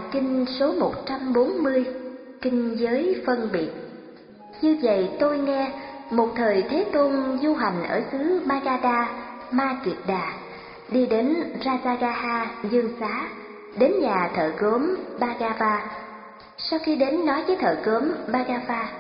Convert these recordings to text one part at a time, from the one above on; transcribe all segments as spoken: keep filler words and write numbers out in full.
kinh số một trăm bốn mươi, kinh giới phân biệt. Như vậy tôi nghe, một thời Thế Tôn du hành ở xứ Magadha, Ma Kiệt Đà, đi đến Rajagaha Dương Xá, đến nhà thợ gốm Bhagava. Sau khi đến nói với thợ gốm Bhagava: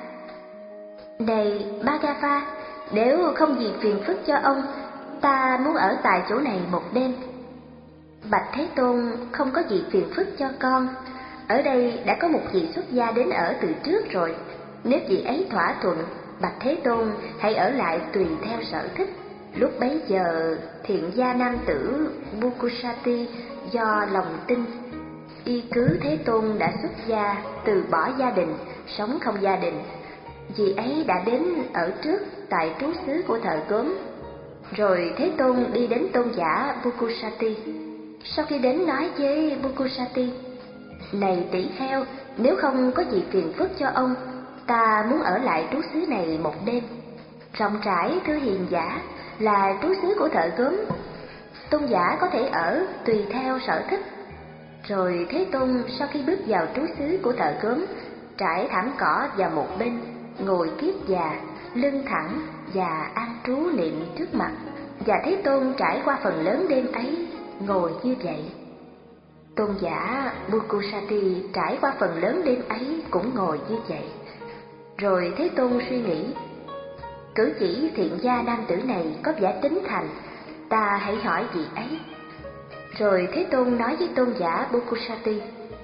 "Này Bhagava, nếu không gì phiền phức cho ông, ta muốn ở tại chỗ này một đêm." "Bạch Thế Tôn, không có gì phiền phức cho con. Ở đây đã có một vị xuất gia đến ở từ trước rồi. Nếu vị ấy thỏa thuận, Bạch Thế Tôn hãy ở lại tùy theo sở thích." Lúc bấy giờ, thiện gia nam tử Bukusati do lòng tin y cứ Thế Tôn đã xuất gia, từ bỏ gia đình, sống không gia đình. Vị ấy đã đến ở trước tại trú xứ của thợ gốm. Rồi Thế Tôn đi đến tôn giả Bukusati. Sau khi đến nói với Bukusati: "Này tỷ kheo, nếu không có gì phiền phức cho ông, ta muốn ở lại trú xứ này một đêm. Rộng rãi thưa hiền giả, là trú xứ của thợ gốm. Tôn giả có thể ở tùy theo sở thích." Rồi Thế Tôn sau khi bước vào trú xứ của thợ gốm, trải thảm cỏ vào một bên, ngồi kiết già, lưng thẳng và an trú niệm trước mặt. Và Thế Tôn trải qua phần lớn đêm ấy ngồi như vậy. Tôn giả Bukusati trải qua phần lớn đêm ấy cũng ngồi như vậy. Rồi Thế Tôn suy nghĩ: cử chỉ thiện gia nam tử này có vẻ tính thành, ta hãy hỏi vị ấy. Rồi Thế Tôn nói với tôn giả Bukusati: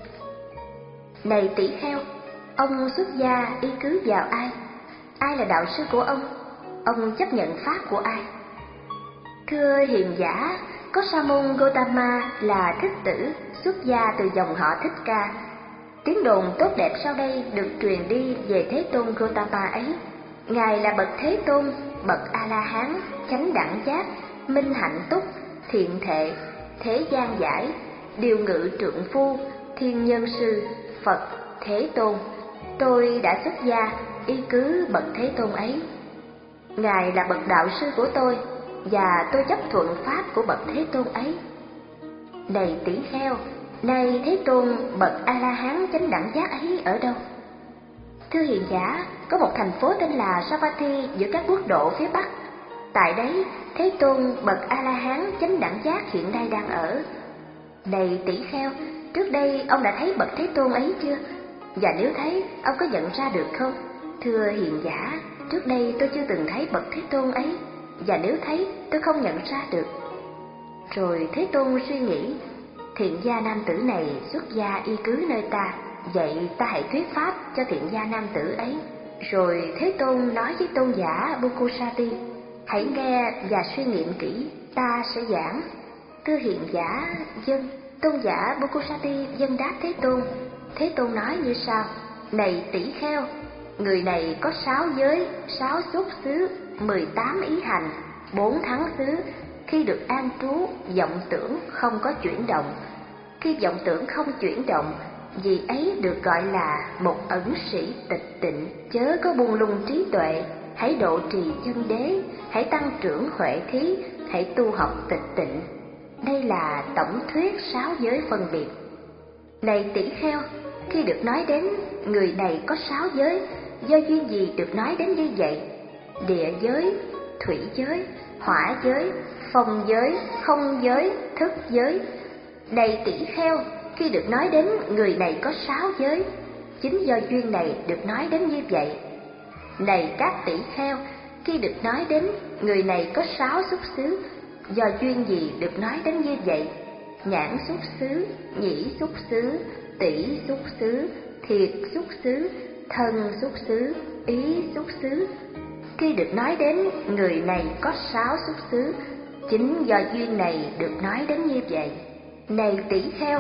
"Này tỷ kheo, ông xuất gia y cứ vào ai? Ai là đạo sư của ông? Ông chấp nhận pháp của ai?" "Thưa hiền giả, có Sa môn Gotama là thích tử, xuất gia từ dòng họ Thích Ca. Tiếng đồn tốt đẹp sau đây được truyền đi về Thế Tôn Gotama ấy. Ngài là bậc Thế Tôn, bậc A La Hán, chánh đẳng giác, minh hạnh túc, thiện thệ, thế gian giải, điều ngự trượng phu, thiên nhân sư, Phật, Thế Tôn. Tôi đã xuất gia y cứ bậc Thế Tôn ấy. Ngài là bậc đạo sư của tôi, và tôi chấp thuận pháp của bậc Thế Tôn ấy." "Này tỷ kheo, nay Thế Tôn bậc A La Hán chánh đẳng giác ấy ở đâu?" "Thưa hiền giả, có một thành phố tên là Savatthi giữa các quốc độ phía Bắc. Tại đấy, Thế Tôn bậc A La Hán chánh đẳng giác hiện nay đang ở." "Này tỷ kheo, trước đây ông đã thấy bậc Thế Tôn ấy chưa? Và nếu thấy, ông có nhận ra được không?" "Thưa hiền giả, trước đây tôi chưa từng thấy bậc Thế Tôn ấy, và nếu thấy, tôi không nhận ra được." Rồi Thế Tôn suy nghĩ: thiện gia nam tử này xuất gia y cứ nơi ta, vậy ta hãy thuyết pháp cho thiện gia nam tử ấy. Rồi Thế Tôn nói với tôn giả Bukusati: "Hãy nghe và suy nghiệm kỹ, ta sẽ giảng." "Thưa hiền giả, dân." Tôn giả Bukusati dân đáp Thế Tôn. Thế Tôn nói như sau: "Này tỷ kheo, người này có sáu giới, sáu xuất xứ, mười tám ý hành, bốn thắng xứ. Khi được an trú, vọng tưởng không có chuyển động. Khi vọng tưởng không chuyển động, vì ấy được gọi là một ẩn sĩ tịch tịnh. Chớ có buông lung trí tuệ, hãy độ trì chân đế, hãy tăng trưởng huệ thí, hãy tu học tịch tịnh." Đây là tổng thuyết sáu giới phân biệt. Này tỷ kheo, khi được nói đến người này có sáu giới, do duyên gì được nói đến như vậy? Địa giới, thủy giới, hỏa giới, phong giới, không giới, thức giới. Này tỷ kheo, khi được nói đến người này có sáu giới, chính do duyên này được nói đến như vậy. Này các tỷ kheo, khi được nói đến người này có sáu xuất xứ, do duyên gì được nói đến như vậy? Nhãn xuất xứ, nhĩ xuất xứ, tỷ xuất xứ, thiệt xuất xứ, thân xuất xứ, ý xuất xứ. Khi được nói đến người này có sáu xuất xứ, chính do duyên này được nói đến như vậy. Này tỷ kheo,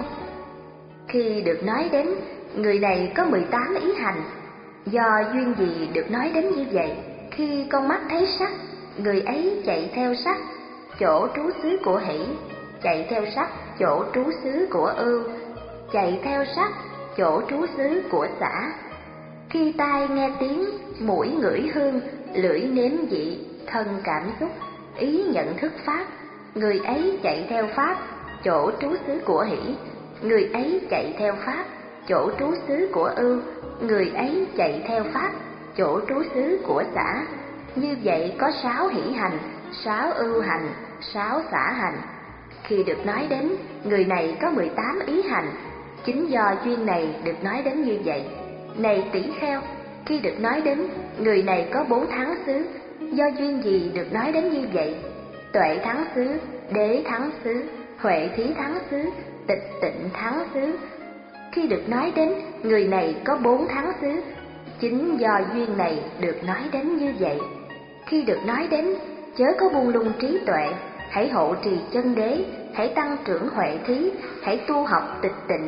khi được nói đến người này có mười tám ý hành, do duyên gì được nói đến như vậy? Khi con mắt thấy sắc, người ấy chạy theo sắc, chỗ trú xứ của hỷ, chạy theo sắc, chỗ trú xứ của ưu, chạy theo sắc, chỗ trú xứ của xả. Khi tai nghe tiếng, mũi ngửi hương, lưỡi nếm vị, thân cảm xúc, ý nhận thức pháp, người ấy chạy theo pháp, chỗ trú xứ của hỷ, người ấy chạy theo pháp. chỗ trú xứ của ưu, người ấy chạy theo pháp, chỗ trú xứ của xả. Như vậy có sáu hỷ hành, sáu ưu hành, sáu xả hành. Khi được nói đến, người này có mười tám ý hành, chính do duyên này được nói đến như vậy. Này tỷ kheo, khi được nói đến, người này có bốn thắng xứ, do duyên gì được nói đến như vậy? Tuệ thắng xứ, đế thắng xứ, huệ thí thắng xứ, tịch tịnh thắng xứ. Khi được nói đến, người này có bốn thắng xứ, chính do duyên này được nói đến như vậy. Khi được nói đến, chớ có buông lung trí tuệ, hãy hộ trì chân đế, hãy tăng trưởng huệ thí, hãy tu học tịch tịnh.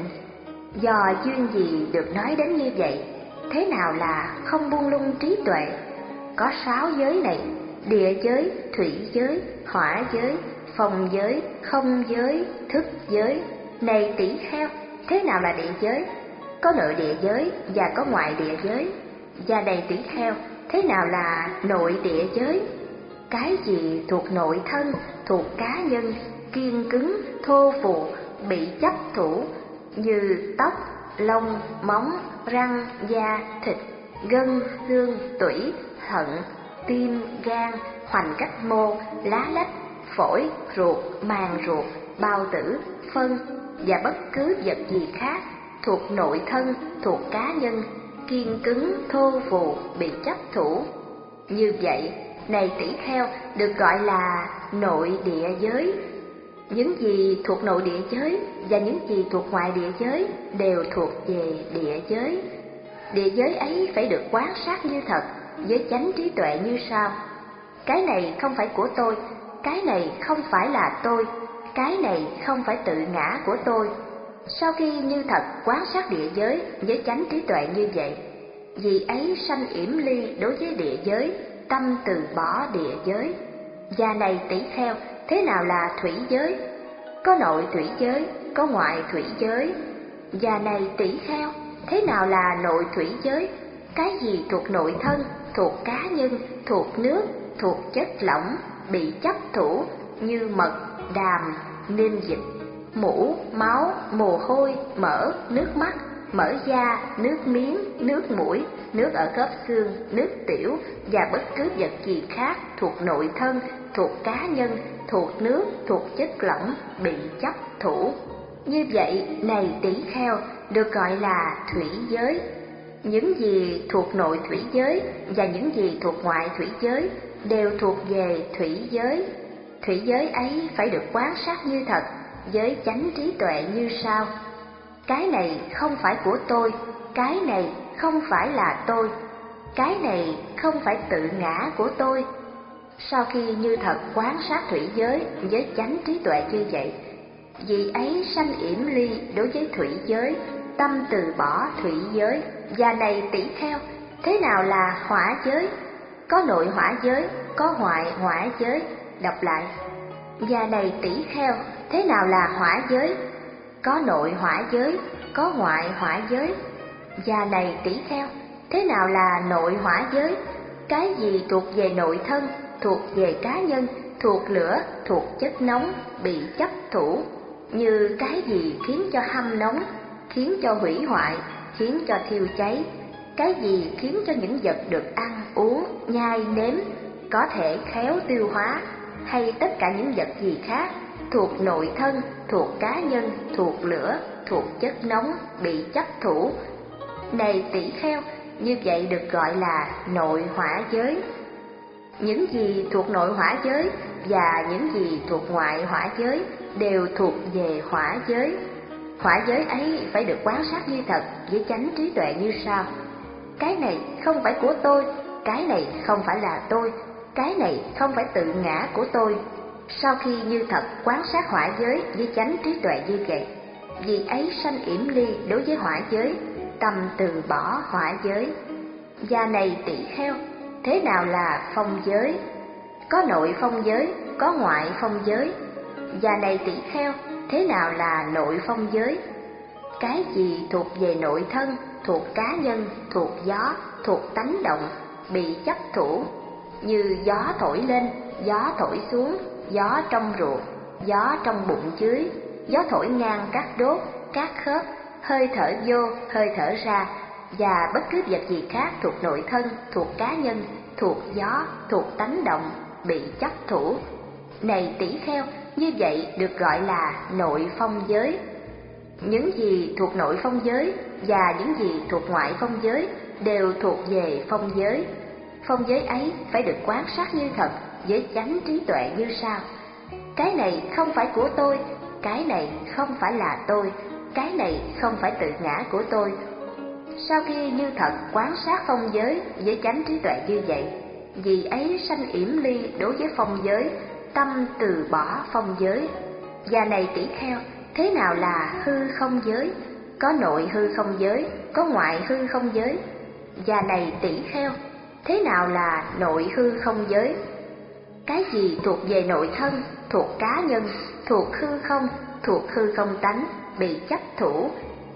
Do duyên gì được nói đến như vậy? Thế nào là không buông lung trí tuệ? Có sáu giới này: địa giới, thủy giới, hỏa giới, phong giới, không giới, thức giới. Này tỷ kheo, thế nào là địa giới? Có nội địa giới và có ngoại địa giới. Và này tỷ kheo, thế nào là nội địa giới? Cái gì thuộc nội thân, thuộc cá nhân, kiên cứng, thô phụ, bị chấp thủ, như tóc, lông, móng, răng, da, thịt, gân, xương, tủy, thận, tim, gan, hoành cách mô, lá lách, phổi, ruột, màng ruột, bao tử, phân và bất cứ vật gì khác thuộc nội thân, thuộc cá nhân, kiên cứng, thô phù, bị chấp thủ. Như vậy, này tỷ kheo, được gọi là nội địa giới. Những gì thuộc nội địa giới và những gì thuộc ngoại địa giới đều thuộc về địa giới. Địa giới ấy phải được quan sát như thật, với chánh trí tuệ như sau: cái này không phải của tôi, cái này không phải là tôi, cái này không phải tự ngã của tôi. Sau khi như thật quan sát địa giới với chánh trí tuệ như vậy, vì ấy sanh yểm ly đối với địa giới, tâm từ bỏ địa giới. Và này tỷ kheo, thế nào là thủy giới? Có nội thủy giới, có ngoại thủy giới. Và này tỷ kheo, thế nào là nội thủy giới? Cái gì thuộc nội thân, thuộc cá nhân, thuộc nước, thuộc chất lỏng, bị chấp thủ, như mật, đàm, niêm dịch, mũ, máu, mồ hôi, mỡ, nước mắt, mỡ da, nước miếng, nước mũi, nước ở khớp xương, nước tiểu và bất cứ vật gì khác thuộc nội thân, thuộc cá nhân, thuộc nước, thuộc chất lỏng, bị chấp thủ. Như vậy, này tỷ kheo, được gọi là thủy giới. Những gì thuộc nội thủy giới và những gì thuộc ngoại thủy giới đều thuộc về thủy giới. Thủy giới ấy phải được quan sát như thật, với chánh trí tuệ như sau: cái này không phải của tôi, cái này không phải là tôi, cái này không phải tự ngã của tôi. Sau khi như thật quan sát thủy giới với chánh trí tuệ như vậy, vì ấy sanh yểm ly đối với thủy giới, tâm từ bỏ thủy giới. Và này tỷ kheo, thế nào là hỏa giới? Có nội hỏa giới, có ngoại hỏa giới. Đọc lại: và này tỷ kheo, thế nào là hỏa giới? Có nội hỏa giới, có ngoại hỏa giới. Và này tỷ kheo, thế nào là nội hỏa giới? Cái gì thuộc về nội thân, thuộc về cá nhân, thuộc lửa, thuộc chất nóng, bị chấp thủ, như cái gì khiến cho hâm nóng, khiến cho hủy hoại, khiến cho thiêu cháy, cái gì khiến cho những vật được ăn, uống, nhai, nếm có thể khéo tiêu hóa, hay tất cả những vật gì khác thuộc nội thân, thuộc cá nhân, thuộc lửa, thuộc chất nóng, bị chấp thủ. Này tỷ kheo, như vậy được gọi là nội hỏa giới. Những gì thuộc nội hỏa giới và những gì thuộc ngoại hỏa giới đều thuộc về hỏa giới. Hỏa giới ấy phải được quan sát như thật với chánh trí tuệ như sau: cái này không phải của tôi, cái này không phải là tôi, cái này không phải tự ngã của tôi. Sau khi như thật quan sát hỏa giới với chánh trí tuệ như vậy, vì ấy sanh yểm ly đối với hỏa giới, tâm từ bỏ hỏa giới. Và này tỷ kheo, thế nào là phong giới? Có nội phong giới, có ngoại phong giới. Và này tỷ kheo, thế nào là nội phong giới? Cái gì thuộc về nội thân, thuộc cá nhân, thuộc gió, thuộc tánh động, bị chấp thủ, như gió thổi lên, gió thổi xuống, gió trong ruột, gió trong bụng dưới, gió thổi ngang các đốt, các khớp, hơi thở vô, hơi thở ra, và bất cứ vật gì khác thuộc nội thân, thuộc cá nhân, thuộc gió, thuộc tánh động, bị chấp thủ. Này tỷ kheo, như vậy được gọi là nội phong giới. Những gì thuộc nội phong giới và những gì thuộc ngoại phong giới đều thuộc về phong giới. Phong giới ấy phải được quan sát như thật với chánh trí tuệ như sau: cái này không phải của tôi, cái này không phải là tôi, cái này không phải tự ngã của tôi. Sau khi như thật quan sát phong giới với chánh trí tuệ như vậy, vì ấy sanh yểm ly đối với phong giới, tâm từ bỏ phong giới. Và này tỷ kheo, thế nào là hư không giới? Có nội hư không giới, có ngoại hư không giới. Và này tỷ kheo, thế nào là nội hư không giới? Cái gì thuộc về nội thân, thuộc cá nhân, thuộc hư không, thuộc hư không tánh, bị chấp thủ,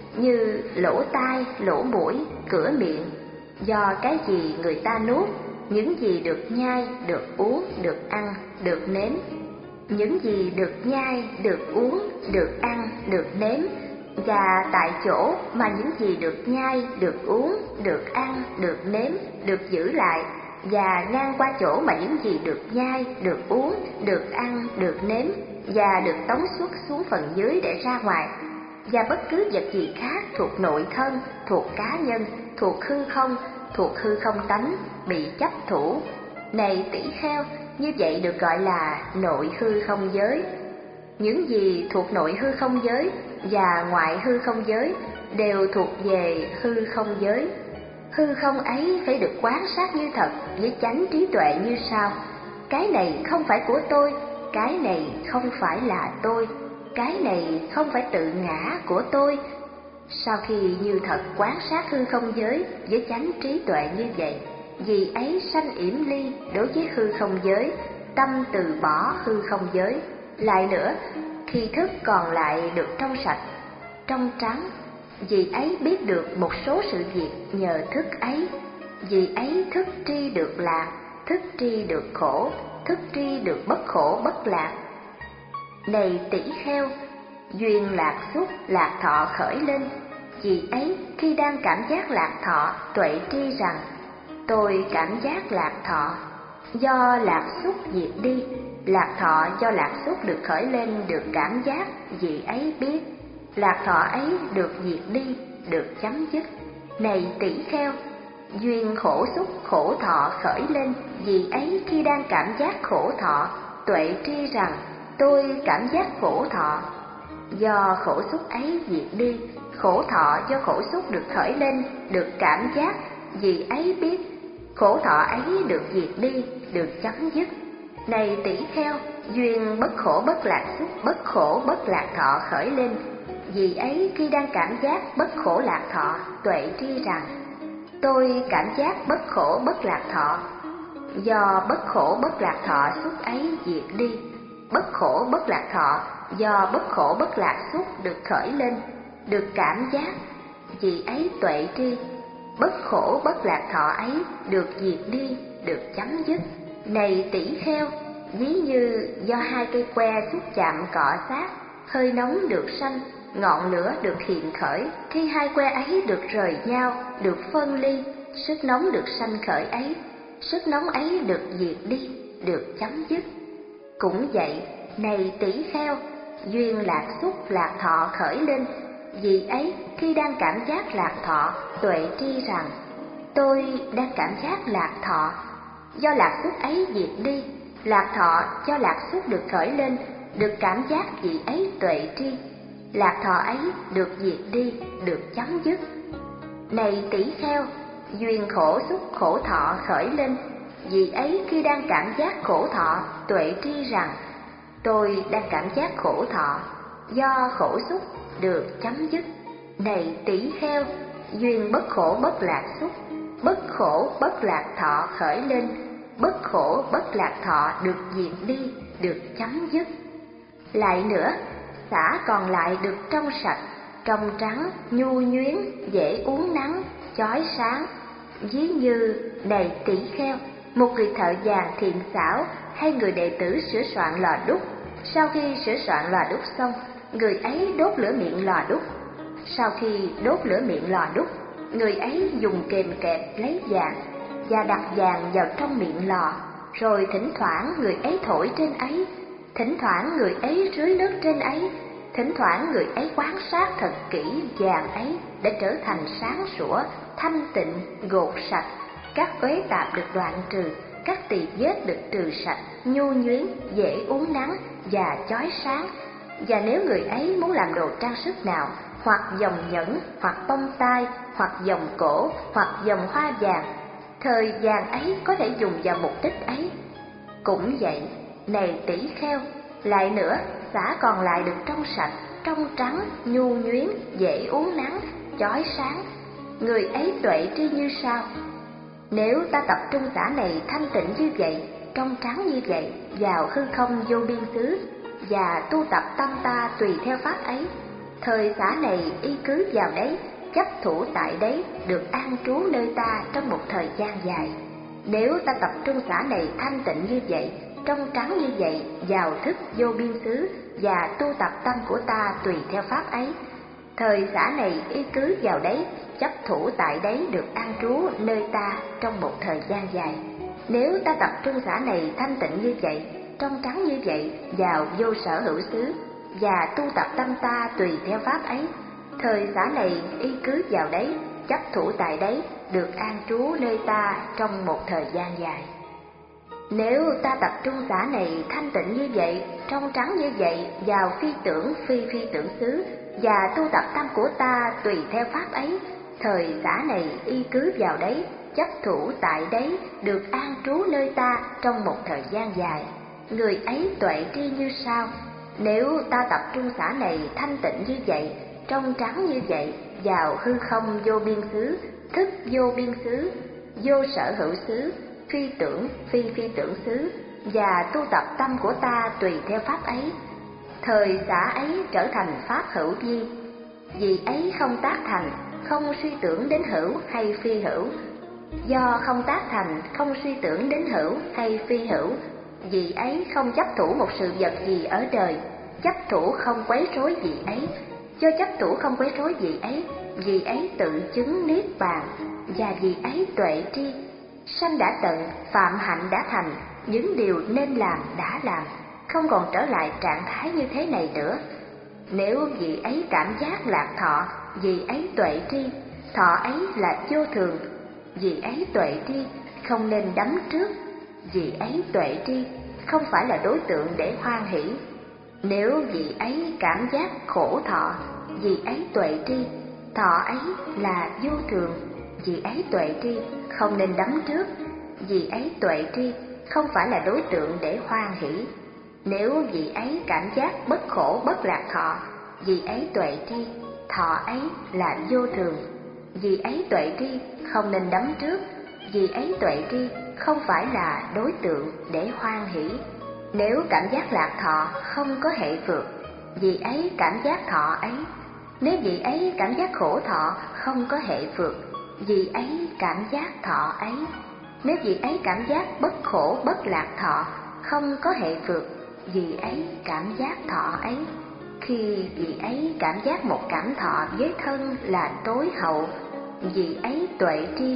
như lỗ tai, lỗ mũi, cửa miệng. Do cái gì người ta nuốt, những gì được nhai, được uống, được ăn, được nếm. Những gì được nhai, được uống, được ăn, được nếm. Và tại chỗ mà những gì được nhai, được uống, được ăn, được nếm, được giữ lại, và ngang qua chỗ mà những gì được nhai, được uống, được ăn, được nếm, và được tống xuất xuống phần dưới để ra ngoài. Và bất cứ vật gì khác thuộc nội thân, thuộc cá nhân, thuộc hư không, thuộc hư không tánh, bị chấp thủ. Này tỷ kheo, như vậy được gọi là nội hư không giới. Những gì thuộc nội hư không giới và ngoại hư không giới đều thuộc về hư không giới. Hư không ấy phải được quan sát như thật với chánh trí tuệ như sau: cái này không phải của tôi, cái này không phải là tôi, cái này không phải tự ngã của tôi. Sau khi như thật quan sát hư không giới với chánh trí tuệ như vậy, vì ấy sanh yểm ly đối với hư không giới, tâm từ bỏ hư không giới. Lại nữa, khi thức còn lại được trong sạch, trong trắng, vì ấy biết được một số sự việc nhờ thức ấy. Vì ấy thức tri được lạc, thức tri được khổ, thức tri được bất khổ bất lạc. Này tỷ kheo, duyên lạc xúc lạc thọ khởi lên. Vì ấy khi đang cảm giác lạc thọ, tuệ tri rằng tôi cảm giác lạc thọ. Do lạc xúc diệt đi, lạc thọ do lạc xúc được khởi lên được cảm giác, vì ấy biết lạc thọ ấy được diệt đi, được chấm dứt. Này tỷ kheo, duyên khổ xúc khổ thọ khởi lên. Vì ấy khi đang cảm giác khổ thọ, tuệ tri rằng tôi cảm giác khổ thọ. Do khổ xúc ấy diệt đi, khổ thọ do khổ xúc được khởi lên được cảm giác, vì ấy biết khổ thọ ấy được diệt đi, được chấm dứt. Này tỷ kheo, duyên bất khổ bất lạc xúc bất khổ bất lạc thọ khởi lên. Vì ấy khi đang cảm giác bất khổ lạc thọ, tuệ tri rằng tôi cảm giác bất khổ bất lạc thọ. Do bất khổ bất lạc thọ xúc ấy diệt đi, bất khổ bất lạc thọ do bất khổ bất lạc xúc được khởi lên được cảm giác, vì ấy tuệ tri bất khổ bất lạc thọ ấy được diệt đi, được chấm dứt. Này tỷ kheo, ví như do hai cây que xúc chạm cọ sát, hơi nóng được sanh, ngọn lửa được hiện khởi. Khi hai que ấy được rời nhau, được phân ly, sức nóng được sanh khởi ấy, sức nóng ấy được diệt đi, được chấm dứt. Cũng vậy, này tỷ kheo, duyên lạc xúc lạc thọ khởi lên. Vì ấy khi đang cảm giác lạc thọ, tuệ tri rằng tôi đang cảm giác lạc thọ. Do lạc xúc ấy diệt đi, lạc thọ do lạc xúc được khởi lên được cảm giác, vì ấy tuệ tri lạc thọ ấy được diệt đi, được chấm dứt. Này tỷ kheo, duyên khổ xúc khổ thọ khởi lên. Vì ấy khi đang cảm giác khổ thọ, tuệ tri rằng tôi đang cảm giác khổ thọ. Do khổ xúc được chấm dứt. Này tỷ kheo, duyên bất khổ bất lạc xúc bất khổ bất lạc thọ khởi lên. Bất khổ bất lạc thọ được diệt đi, được chấm dứt. Lại nữa, xả còn lại được trong sạch, trong trắng, nhu nhuyến, dễ uốn nắng, chói sáng. Ví như, này tỷ kheo, một người thợ vàng thiện xảo hay người đệ tử sửa soạn lò đúc. Sau khi sửa soạn lò đúc xong, người ấy đốt lửa miệng lò đúc. Sau khi đốt lửa miệng lò đúc, người ấy dùng kềm kẹp lấy vàng và đặt vàng vào trong miệng lò, rồi thỉnh thoảng người ấy thổi trên ấy, thỉnh thoảng người ấy rưới nước trên ấy, thỉnh thoảng người ấy quan sát thật kỹ vàng ấy để trở thành sáng sủa, thanh tịnh, gột sạch, các uế tạp được đoạn trừ, các tỳ vết được trừ sạch, nhu nhuyến, dễ uốn nắn và chói sáng. Và nếu người ấy muốn làm đồ trang sức nào, hoặc vòng nhẫn, hoặc bông tai, hoặc vòng cổ, hoặc vòng hoa vàng, thời vàng ấy có thể dùng vào mục đích ấy. Cũng vậy, này tỷ kheo, lại nữa, xả còn lại được trong sạch, trong trắng, nhu nhuyến, dễ uốn nắn, chói sáng. Người ấy tuệ tri như sau: nếu ta tập trung xả này thanh tịnh như vậy, trong trắng như vậy, vào hư không vô biên xứ, và tu tập tâm ta tùy theo pháp ấy, thời xả này y cứ vào đấy, chấp thủ tại đấy, được an trú nơi ta trong một thời gian dài. Nếu ta tập trung xả này thanh tịnh như vậy, trong trắng như vậy, vào thức vô biên xứ, và tu tập tâm của ta tùy theo pháp ấy, thời xả này y cứ vào đấy, chấp thủ tại đấy, được an trú nơi ta trong một thời gian dài. Nếu ta tập trung xả này thanh tịnh như vậy, trong trắng như vậy, vào vô sở hữu xứ, và tu tập tâm ta tùy theo pháp ấy, thời xả này y cứ vào đấy, chấp thủ tại đấy, được an trú nơi ta trong một thời gian dài. Nếu ta tập trung xả này thanh tịnh như vậy, trong trắng như vậy, vào phi tưởng phi phi tưởng xứ, và tu tập tâm của ta tùy theo pháp ấy, thời xả này y cứ vào đấy, chấp thủ tại đấy, được an trú nơi ta trong một thời gian dài. Người ấy tuệ tri như sau: nếu ta tập trung xả này thanh tịnh như vậy, trong trắng như vậy, vào hư không vô biên xứ, thức vô biên xứ, vô sở hữu xứ, phi tưởng phi phi tưởng xứ, và tu tập tâm của ta tùy theo pháp ấy, thời xả ấy trở thành pháp hữu vi. Vì ấy không tác thành, không suy tưởng đến hữu hay phi hữu. Do không tác thành, không suy tưởng đến hữu hay phi hữu, vì ấy không chấp thủ một sự vật gì ở đời, chấp thủ không quấy rối gì ấy. Do chấp thủ không quấy rối gì ấy, vì ấy tự chứng niết bàn, và vì ấy tuệ tri. Sanh đã tận, phạm hạnh đã thành, những điều nên làm đã làm, không còn trở lại trạng thái như thế này nữa. Nếu vì ấy cảm giác lạc thọ, vì ấy tuệ tri, thọ ấy là vô thường, vì ấy tuệ tri, không nên đắm trước, vì ấy tuệ tri, không phải là đối tượng để hoan hỷ. Nếu vì ấy cảm giác khổ thọ, vì ấy tuệ tri, thọ ấy là vô thường, vì ấy tuệ tri, không nên đắm trước, vì ấy tuệ tri, không phải là đối tượng để hoan hỷ. Nếu vì ấy cảm giác bất khổ bất lạc thọ, vì ấy tuệ tri, thọ ấy là vô thường, vì ấy tuệ tri, không nên đắm trước, vì ấy tuệ tri, không phải là đối tượng để hoan hỷ. Nếu cảm giác lạc thọ không có hệ phược, vì ấy cảm giác thọ ấy. Nếu vì ấy cảm giác khổ thọ không có hệ phược, vì ấy cảm giác thọ ấy. Nếu vì ấy cảm giác bất khổ bất lạc thọ không có hệ phược, vì ấy cảm giác thọ ấy. Khi vì ấy cảm giác một cảm thọ với thân là tối hậu, vì ấy tuệ tri,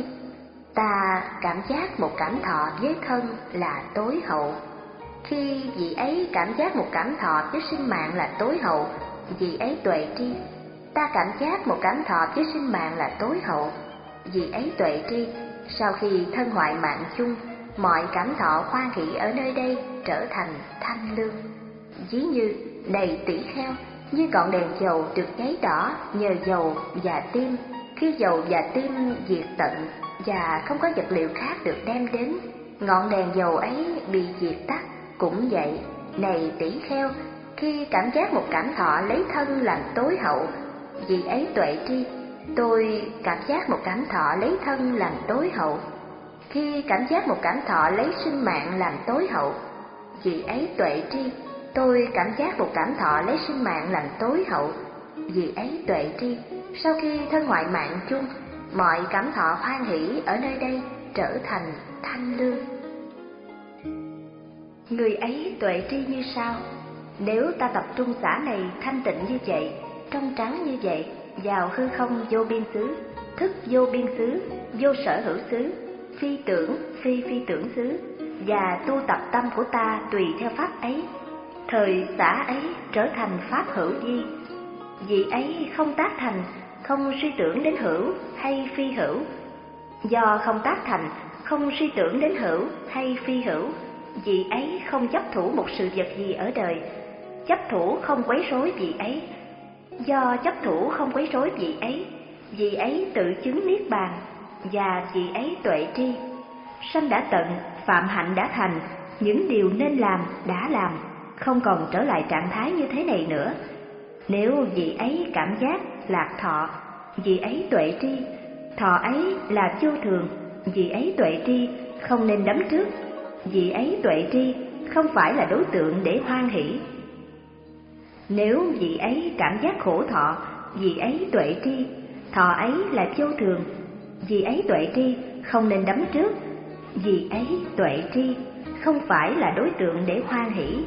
ta cảm giác một cảm thọ với thân là tối hậu. Khi vì ấy cảm giác một cảm thọ với sinh mạng là tối hậu, vì ấy tuệ tri, ta cảm giác một cảm thọ với sinh mạng là tối hậu, vì ấy tuệ tri. Sau khi thân hoại mạng chung, mọi cảm thọ hoan hỷ ở nơi đây trở thành thanh lương. Ví như, này tỷ kheo, như ngọn đèn dầu được cháy đỏ nhờ dầu và tim. Khi dầu và tim diệt tận và không có vật liệu khác được đem đến, ngọn đèn dầu ấy bị diệt tắt. Cũng vậy, này tỷ kheo, khi cảm giác một cảm thọ lấy thân làm tối hậu, vì ấy tuệ tri, tôi cảm giác một cảm thọ lấy thân làm tối hậu. Khi cảm giác một cảm thọ lấy sinh mạng làm tối hậu, vì ấy tuệ tri, tôi cảm giác một cảm thọ lấy sinh mạng làm tối hậu, vì ấy tuệ tri. Sau khi thân hoại mạng chung, mọi cảm thọ hoan hỷ ở nơi đây trở thành thanh lương. Người ấy tuệ tri như sau: nếu ta tập trung xả này thanh tịnh như vậy, trong trắng như vậy, vào hư không vô biên xứ, thức vô biên xứ, vô sở hữu xứ, phi tưởng, phi phi tưởng xứ, và tu tập tâm của ta tùy theo pháp ấy. Thời xả ấy trở thành pháp hữu vi, vị ấy không tác thành, không suy tưởng đến hữu hay phi hữu. Do không tác thành, không suy tưởng đến hữu hay phi hữu, vị ấy không chấp thủ một sự vật gì ở đời, chấp thủ không quấy rối vị ấy. Do chấp thủ không quấy rối vị ấy, vị ấy tự chứng niết bàn, và vị ấy tuệ tri. Sanh đã tận, phạm hạnh đã thành, những điều nên làm đã làm, không còn trở lại trạng thái như thế này nữa. Nếu vị ấy cảm giác lạc thọ, vị ấy tuệ tri. Thọ ấy là vô thường, vị ấy tuệ tri, không nên đắm trước. Vị ấy tuệ tri, không phải là đối tượng để hoan hỷ. Nếu vị ấy cảm giác khổ thọ, vị ấy tuệ tri. Thọ ấy là vô thường, vị ấy tuệ tri, không nên đắm trước. Vị ấy tuệ tri, không phải là đối tượng để hoan hỷ.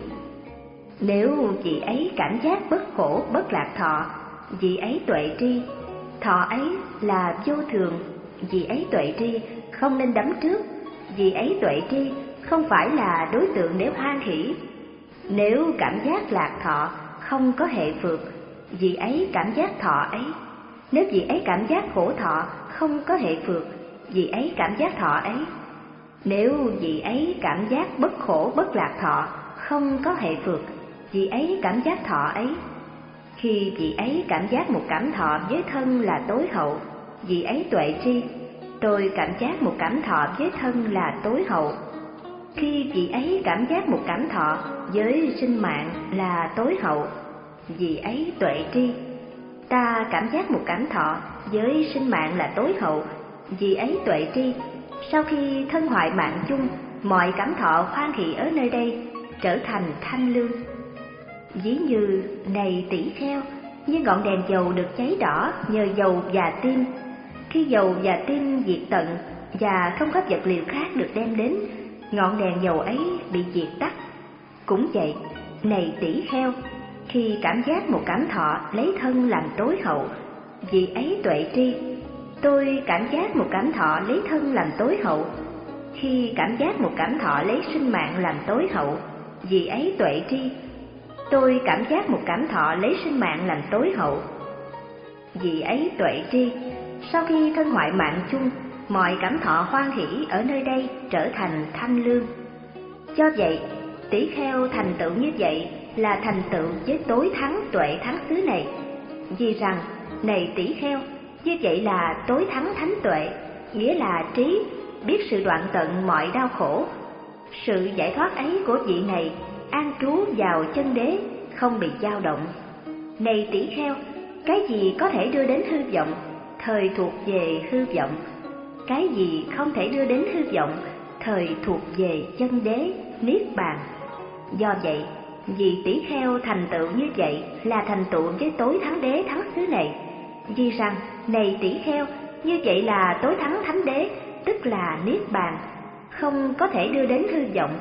Nếu vị ấy cảm giác bất khổ bất lạc thọ, vị ấy tuệ tri. Thọ ấy là vô thường, vị ấy tuệ tri, không nên đắm trước. Vị ấy tuệ tri, không phải là đối tượng để hoan hỷ. Nếu cảm giác lạc thọ không có hệ phược, vị ấy cảm giác thọ ấy. Nếu vị ấy cảm giác khổ thọ không có hệ phược, vị ấy cảm giác thọ ấy. Nếu vị ấy cảm giác bất khổ bất lạc thọ không có hệ phược, vị ấy cảm giác thọ ấy. Khi vị ấy cảm giác một cảm thọ với thân là tối hậu, vị ấy tuệ tri. Tôi cảm giác một cảm thọ với thân là tối hậu. Khi vị ấy cảm giác một cảm thọ với sinh mạng là tối hậu, vị ấy tuệ tri. Ta cảm giác một cảm thọ với sinh mạng là tối hậu, vị ấy tuệ tri. Sau khi thân hoại mạng chung, mọi cảm thọ hoan hỷ ở nơi đây trở thành thanh lương. Ví như này tỷ kheo, như ngọn đèn dầu được cháy đỏ nhờ dầu và tim. Khi dầu và tim diệt tận và không có vật liệu khác được đem đến, ngọn đèn dầu ấy bị diệt tắt. Cũng vậy, này tỷ kheo, khi cảm giác một cảm thọ lấy thân làm tối hậu, vị ấy tuệ tri. Tôi cảm giác một cảm thọ lấy thân làm tối hậu. Khi cảm giác một cảm thọ lấy sinh mạng làm tối hậu, vị ấy tuệ tri. Tôi cảm giác một cảm thọ lấy sinh mạng làm tối hậu, vị ấy tuệ tri. Sau khi thân hoại mạng chung, mọi cảm thọ hoan hỷ ở nơi đây trở thành thanh lương. Do vậy, tỷ kheo thành tựu như vậy là thành tựu với tối thắng tuệ thắng xứ này. Vì rằng, này tỷ kheo, như vậy là tối thắng thánh tuệ, nghĩa là trí, biết sự đoạn tận mọi đau khổ. Sự giải thoát ấy của vị này an trú vào chân đế, không bị dao động. Này tỷ kheo, cái gì có thể đưa đến hư vọng, thời thuộc về hư vọng. Cái gì không thể đưa đến hư vọng, thời thuộc về chân đế, niết bàn. Do vậy, vị tỷ kheo thành tựu như vậy là thành tựu với tối thắng đế thắng xứ này. Vì rằng, này tỷ kheo, như vậy là tối thắng thánh đế, tức là niết bàn, không có thể đưa đến hư vọng.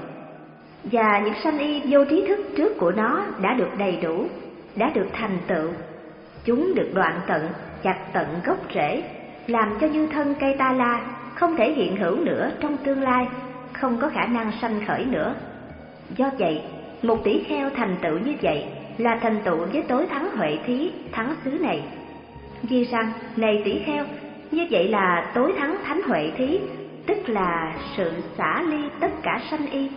Và những sanh y vô trí thức trước của nó đã được đầy đủ, đã được thành tựu. Chúng được đoạn tận, chặt tận gốc rễ, làm cho như thân cây ta la không thể hiện hữu nữa trong tương lai, không có khả năng sanh khởi nữa. Do vậy, một tỷ kheo thành tựu như vậy là thành tựu với tối thắng huệ thí thắng xứ này. Vì rằng, này tỷ kheo, như vậy là tối thắng thánh huệ thí, tức là sự xả ly tất cả sanh y.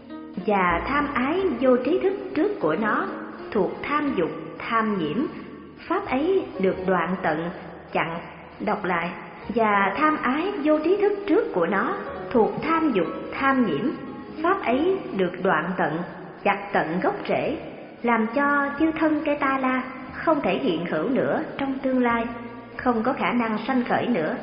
Và tham ái vô trí thức trước của nó thuộc tham dục, tham nhiễm, pháp ấy được đoạn tận, chặn, đọc lại. Và tham ái vô trí thức trước của nó thuộc tham dục, tham nhiễm, pháp ấy được đoạn tận, chặt tận gốc rễ, làm cho chư thân cây ta la không thể hiện hữu nữa trong tương lai, không có khả năng sanh khởi nữa.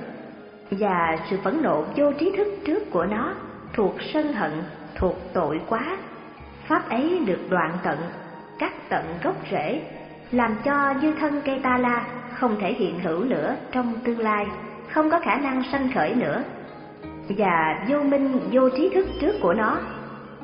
Và sự phẫn nộ vô trí thức trước của nó thuộc sân hận, thuộc tội quá, pháp ấy được đoạn tận, cắt tận gốc rễ, làm cho như thân cây ta la không thể hiện hữu nữa trong tương lai, không có khả năng sanh khởi nữa. Và vô minh vô trí thức trước của nó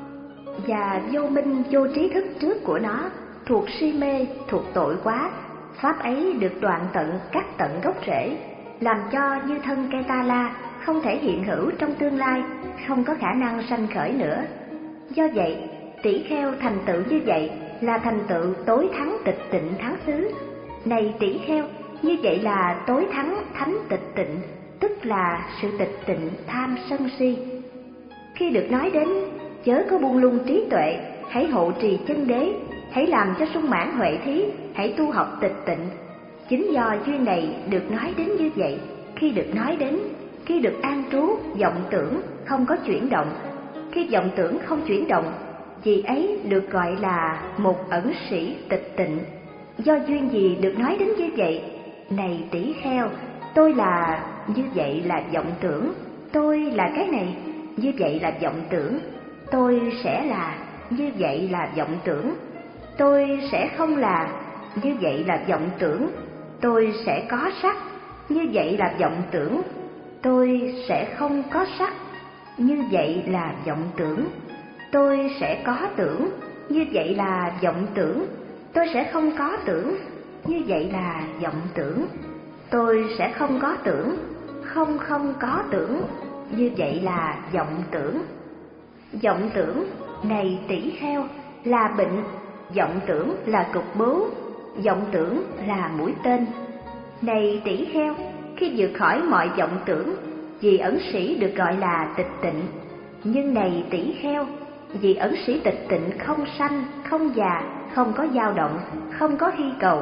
và vô minh vô trí thức trước của nó thuộc si mê, thuộc tội quá, pháp ấy được đoạn tận cắt tận gốc rễ, làm cho như thân Ketala không thể hiện hữu trong tương lai, không có khả năng sanh khởi nữa. Do vậy, tỷ kheo thành tựu như vậy là thành tựu tối thắng tịch tịnh thắng xứ. Này tỷ kheo, như vậy là tối thắng thánh tịch tịnh, tức là sự tịch tịnh tham sân si. Khi được nói đến chớ có buông lung trí tuệ, hãy hộ trì chân đế, hãy làm cho sung mãn huệ thí, hãy tu học tịch tịnh. Chính do duyên này được nói đến như vậy. Khi được nói đến, khi được an trú, vọng tưởng không có chuyển động. Khi vọng tưởng không chuyển động, vì ấy được gọi là một ẩn sĩ tịch tịnh. Do duyên gì được nói đến như vậy? Này tỷ kheo, tôi là như vậy là vọng tưởng, tôi là cái này, như vậy là vọng tưởng, tôi sẽ là, như vậy là vọng tưởng, tôi sẽ không là, như vậy là vọng tưởng, tôi sẽ có sắc, như vậy là vọng tưởng, tôi sẽ không có sắc, như vậy là vọng tưởng, tôi sẽ có tưởng, như vậy là vọng tưởng, tôi sẽ không có tưởng, như vậy là vọng tưởng, tôi sẽ không có tưởng, không không có tưởng, như vậy là vọng tưởng. Vọng tưởng, này tỷ kheo, là bệnh, vọng tưởng là cục bướu, vọng tưởng là mũi tên. Này tỷ kheo, khi vượt khỏi mọi vọng tưởng, vì ẩn sĩ được gọi là tịch tịnh. Nhưng này tỷ kheo, vì ẩn sĩ tịch tịnh không sanh, không già, không có dao động, không có hy cầu.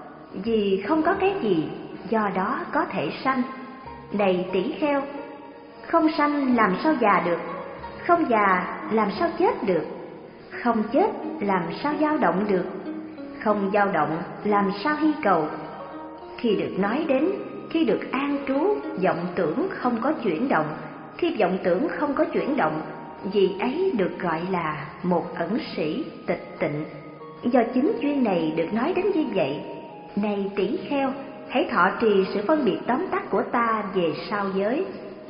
Vì không có cái gì, do đó có thể sanh. Này tỷ kheo, không sanh làm sao già được, không già làm sao chết được, không chết làm sao dao động được, không dao động làm sao hy cầu. Khi được nói đến, khi được an trú, vọng tưởng không có chuyển động. Khi vọng tưởng không có chuyển động, vì ấy được gọi là một ẩn sĩ tịch tịnh. Do chính duyên này được nói đến như vậy. Này tỷ kheo, hãy thọ trì sự phân biệt tóm tắt của ta về sao giới.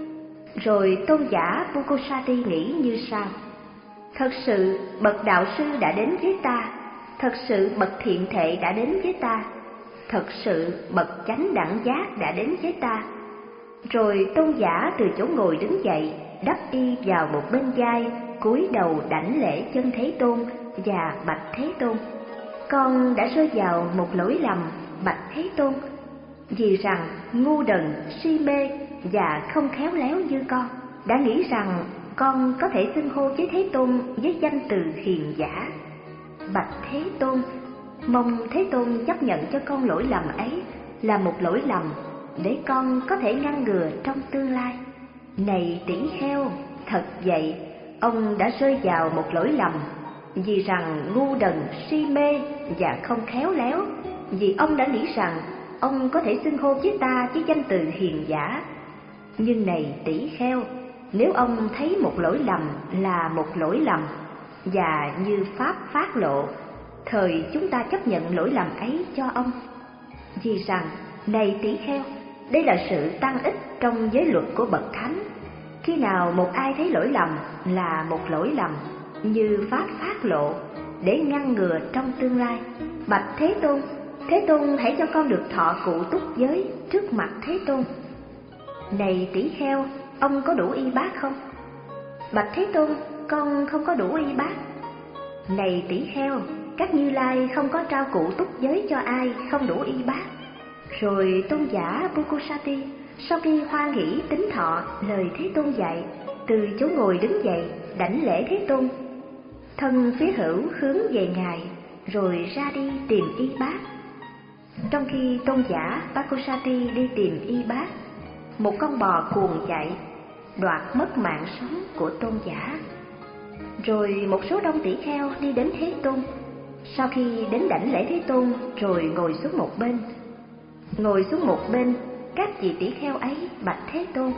Rồi tôn giả Pukosati nghĩ như sau: thật sự bậc đạo sư đã đến với ta, thật sự bậc thiện thệ đã đến với ta, thật sự bậc chánh đẳng giác đã đến với ta. Rồi tôn giả từ chỗ ngồi đứng dậy, đắp y vào một bên vai, cúi đầu đảnh lễ chân Thế Tôn và bạch Thế Tôn: con đã rơi vào một lỗi lầm, bạch Thế Tôn, vì rằng ngu đần, si mê và không khéo léo như con đã nghĩ rằng con có thể xưng hô với Thế Tôn với danh từ hiền giả. Bạch Thế Tôn, mong Thế Tôn chấp nhận cho con lỗi lầm ấy là một lỗi lầm để con có thể ngăn ngừa trong tương lai. Này tỷ kheo, thật vậy, ông đã rơi vào một lỗi lầm vì rằng ngu đần, si mê và không khéo léo, vì ông đã nghĩ rằng ông có thể xưng hô với ta với danh từ hiền giả. Nhưng này tỷ kheo, nếu ông thấy một lỗi lầm là một lỗi lầm, và như pháp phát lộ, thời chúng ta chấp nhận lỗi lầm ấy cho ông. Vì rằng, này tỷ kheo, đây là sự tăng ích trong giới luật của bậc thánh. Khi nào một ai thấy lỗi lầm là một lỗi lầm, như pháp phát lộ, để ngăn ngừa trong tương lai. Bạch Thế Tôn, Thế Tôn hãy cho con được thọ cụ túc giới trước mặt Thế Tôn. Này tỷ kheo, ông có đủ y bát không? Bạch Thế Tôn, con không có đủ y bát. Này tỷ kheo, các Như Lai không có trao cụ túc giới cho ai không đủ y bát. Rồi tôn giả Pukosati sau khi hoan hỷ tín thọ lời Thế Tôn dạy, từ chỗ ngồi đứng dậy đảnh lễ Thế Tôn, thân phía hữu hướng về ngài, rồi ra đi tìm y bát. Trong khi tôn giả Pukosati đi tìm y bát, một con bò cuồng chạy đoạt mất mạng sống của tôn giả. Rồi một số đông tỷ kheo đi đến Thế Tôn. Sau khi đến đảnh lễ Thế Tôn rồi ngồi xuống một bên. Ngồi xuống một bên, các vị tỷ kheo ấy bạch Thế Tôn: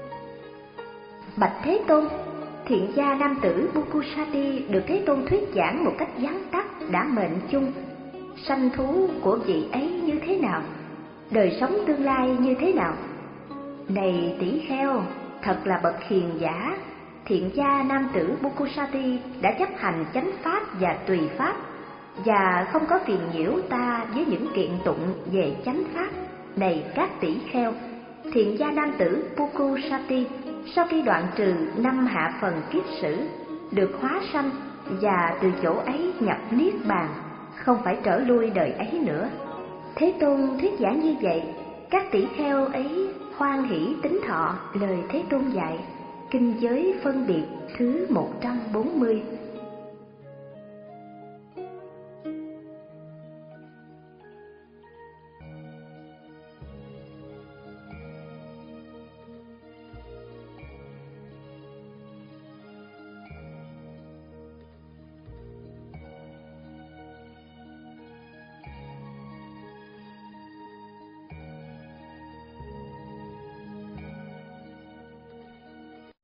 bạch Thế Tôn, thiện gia nam tử Pukosati được Thế Tôn thuyết giảng một cách vắn tắt đã mệnh chung. Sanh thú của vị ấy như thế nào? Đời sống tương lai như thế nào? Này tỷ kheo, thật là bậc hiền giả, thiện gia nam tử Pukosati đã chấp hành chánh pháp và tùy pháp, và không có phiền nhiễu ta với những kiện tụng về chánh pháp. Này các tỷ kheo, thiện gia nam tử Pukusati sau khi đoạn trừ năm hạ phần kiết sử được hóa sanh, và từ chỗ ấy nhập niết bàn, không phải trở lui đời ấy nữa. Thế Tôn thuyết giảng như vậy, các tỷ kheo ấy hoan hỷ tín thọ lời Thế Tôn dạy. Kinh giới phân biệt thứ một trăm bốn mươi.